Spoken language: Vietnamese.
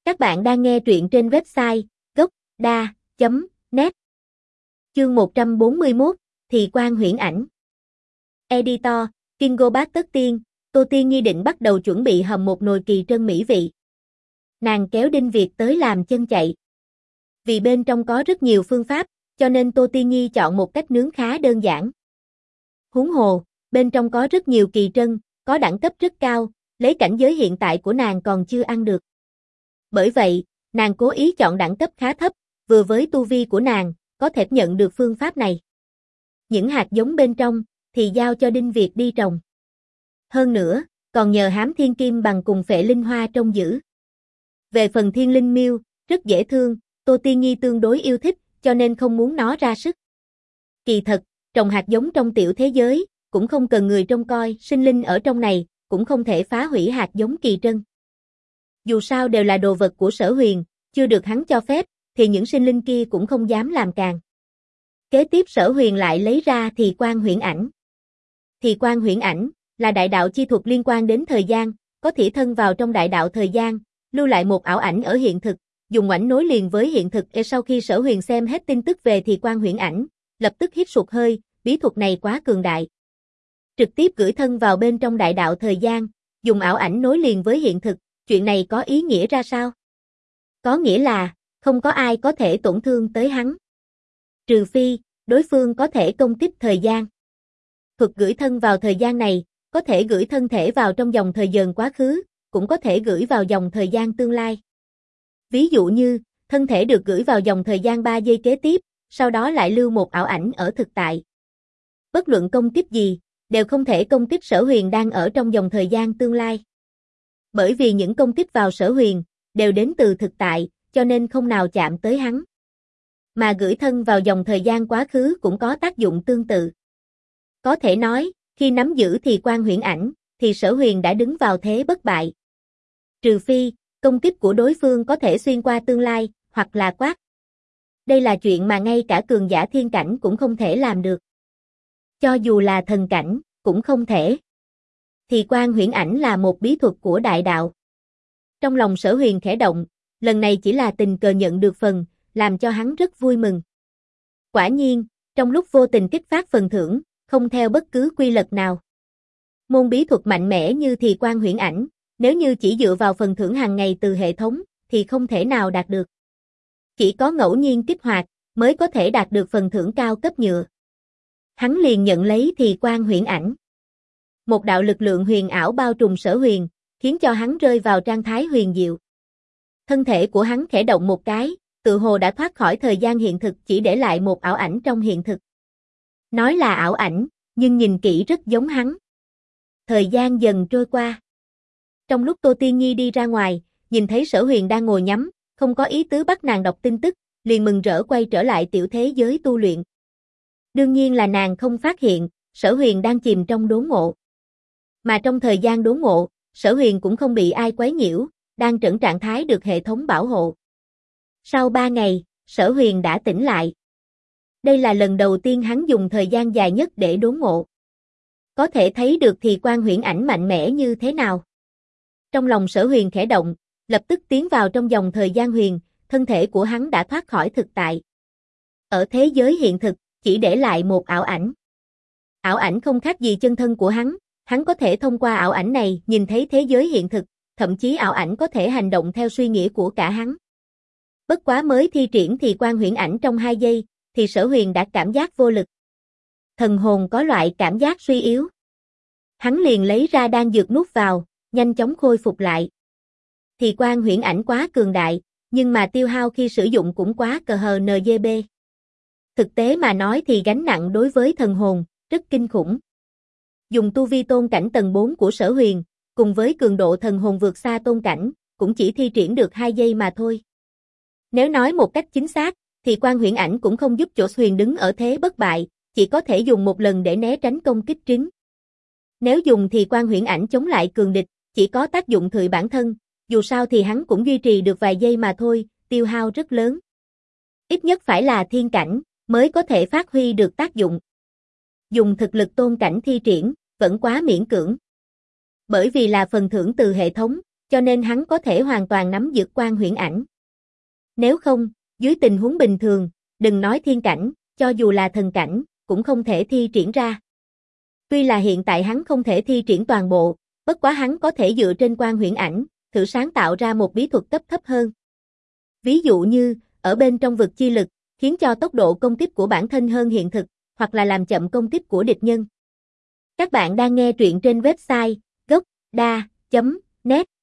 Các bạn đang nghe truyện trên website gocda.net. Chương 141, Thì Quan Huyễn Ảnh. Editor, Kingo Bác Tất Tiên, Tô Tiên Nhi định bắt đầu chuẩn bị hầm một nồi kỳ trân mỹ vị. Nàng kéo Đinh Việt tới làm chân chạy. Vì bên trong có rất nhiều phương pháp, cho nên Tô Tiên Nhi chọn một cách nướng khá đơn giản. Huống hồ, bên trong có rất nhiều kỳ trân, có đẳng cấp rất cao, lấy cảnh giới hiện tại của nàng còn chưa ăn được. Bởi vậy, nàng cố ý chọn đẳng cấp khá thấp, vừa với tu vi của nàng, có thể nhận được phương pháp này. Những hạt giống bên trong, thì giao cho Đinh Việt đi trồng. Hơn nữa, còn nhờ hám thiên kim bằng cùng phệ linh hoa trông giữ. Về phần thiên linh miêu, rất dễ thương, Tô Tiên Nhi tương đối yêu thích, cho nên không muốn nó ra sức. Kỳ thật, trồng hạt giống trong tiểu thế giới, cũng không cần người trông coi, sinh linh ở trong này, cũng không thể phá hủy hạt giống kỳ trân. Dù sao đều là đồ vật của Sở Huyền, chưa được hắn cho phép, thì những sinh linh kia cũng không dám làm càng. Kế tiếp Sở Huyền lại lấy ra Thì Quan Huyễn Ảnh. Thì Quan Huyễn Ảnh là đại đạo chi thuật liên quan đến thời gian, có thể thân vào trong đại đạo thời gian, lưu lại một ảo ảnh ở hiện thực, dùng ảnh nối liền với hiện thực. Sau khi Sở Huyền xem hết tin tức về Thì Quan Huyễn Ảnh, lập tức hít sụt hơi, bí thuật này quá cường đại. Trực tiếp gửi thân vào bên trong đại đạo thời gian, dùng ảo ảnh nối liền với hiện thực, chuyện này có ý nghĩa ra sao? Có nghĩa là, không có ai có thể tổn thương tới hắn. Trừ phi, đối phương có thể công kích thời gian. Thuật gửi thân vào thời gian này, có thể gửi thân thể vào trong dòng thời gian quá khứ, cũng có thể gửi vào dòng thời gian tương lai. Ví dụ như, thân thể được gửi vào dòng thời gian 3 giây kế tiếp, sau đó lại lưu một ảo ảnh ở thực tại. Bất luận công kích gì, đều không thể công kích Sở Huyền đang ở trong dòng thời gian tương lai. Bởi vì những công kích vào Sở Huyền, đều đến từ thực tại, cho nên không nào chạm tới hắn. Mà gửi thân vào dòng thời gian quá khứ cũng có tác dụng tương tự. Có thể nói, khi nắm giữ Thì Quan Huyễn Ảnh, thì Sở Huyền đã đứng vào thế bất bại. Trừ phi, công kích của đối phương có thể xuyên qua tương lai, hoặc là quát. Đây là chuyện mà ngay cả cường giả thiên cảnh cũng không thể làm được. Cho dù là thần cảnh, cũng không thể. Thì Quan Huyễn Ảnh là một bí thuật của đại đạo. Trong lòng Sở Huyền khẽ động, lần này chỉ là tình cờ nhận được phần, làm cho hắn rất vui mừng. Quả nhiên, trong lúc vô tình kích phát phần thưởng, không theo bất cứ quy luật nào. Môn bí thuật mạnh mẽ như Thì Quan Huyễn Ảnh, nếu như chỉ dựa vào phần thưởng hàng ngày từ hệ thống, thì không thể nào đạt được. Chỉ có ngẫu nhiên kích hoạt, mới có thể đạt được phần thưởng cao cấp nhựa. Hắn liền nhận lấy Thì Quan Huyễn Ảnh. Một đạo lực lượng huyền ảo bao trùm Sở Huyền, khiến cho hắn rơi vào trạng thái huyền diệu. Thân thể của hắn khẽ động một cái, tự hồ đã thoát khỏi thời gian hiện thực, chỉ để lại một ảo ảnh trong hiện thực. Nói là ảo ảnh, nhưng nhìn kỹ rất giống hắn. Thời gian dần trôi qua. Trong lúc Tô Tiên Nhi đi ra ngoài, nhìn thấy Sở Huyền đang ngồi nhắm, không có ý tứ bắt nàng đọc tin tức, liền mừng rỡ quay trở lại tiểu thế giới tu luyện. Đương nhiên là nàng không phát hiện, Sở Huyền đang chìm trong đốn ngộ. Mà trong thời gian đốn ngộ, Sở Huyền cũng không bị ai quấy nhiễu, đang trấn trạng thái được hệ thống bảo hộ. Sau 3 ngày, Sở Huyền đã tỉnh lại. Đây là lần đầu tiên hắn dùng thời gian dài nhất để đốn ngộ. Có thể thấy được Thì Quan Huyễn Ảnh mạnh mẽ như thế nào. Trong lòng Sở Huyền khẽ động, lập tức tiến vào trong dòng thời gian huyền, thân thể của hắn đã thoát khỏi thực tại. Ở thế giới hiện thực, chỉ để lại một ảo ảnh. Ảo ảnh không khác gì chân thân của hắn có thể thông qua ảo ảnh này nhìn thấy thế giới hiện thực, thậm chí ảo ảnh có thể hành động theo suy nghĩ của cả hắn. Bất quá mới thi triển Thì Quan Huyễn Ảnh trong 2 giây, thì Sở Huyền đã cảm giác vô lực. Thần hồn có loại cảm giác suy yếu. Hắn liền lấy ra đan dược nuốt vào, nhanh chóng khôi phục lại. Thì Quan Huyễn Ảnh quá cường đại, nhưng mà tiêu hao khi sử dụng cũng quá CHNGB. Thực tế mà nói thì gánh nặng đối với thần hồn, rất kinh khủng. Dùng tu vi tôn cảnh tầng 4 của Sở Huyền, cùng với cường độ thần hồn vượt xa tôn cảnh, cũng chỉ thi triển được 2 giây mà thôi. Nếu nói một cách chính xác, thì Quan Huyễn Ảnh cũng không giúp chỗ Sở Huyền đứng ở thế bất bại, chỉ có thể dùng một lần để né tránh công kích trứng. Nếu dùng thì Quan Huyễn Ảnh chống lại cường địch, chỉ có tác dụng thụy bản thân, dù sao thì hắn cũng duy trì được vài giây mà thôi, tiêu hao rất lớn. Ít nhất phải là thiên cảnh, mới có thể phát huy được tác dụng. Dùng thực lực tôn cảnh thi triển, vẫn quá miễn cưỡng. Bởi vì là phần thưởng từ hệ thống, cho nên hắn có thể hoàn toàn nắm giữ quan huyễn ảnh. Nếu không, dưới tình huống bình thường, đừng nói thiên cảnh, cho dù là thần cảnh, cũng không thể thi triển ra. Tuy là hiện tại hắn không thể thi triển toàn bộ, bất quá hắn có thể dựa trên quan huyễn ảnh, thử sáng tạo ra một bí thuật cấp thấp hơn. Ví dụ như, ở bên trong vực chi lực, khiến cho tốc độ công kích của bản thân hơn hiện thực, hoặc là làm chậm công kích của địch nhân. Các bạn đang nghe truyện trên website gocda.net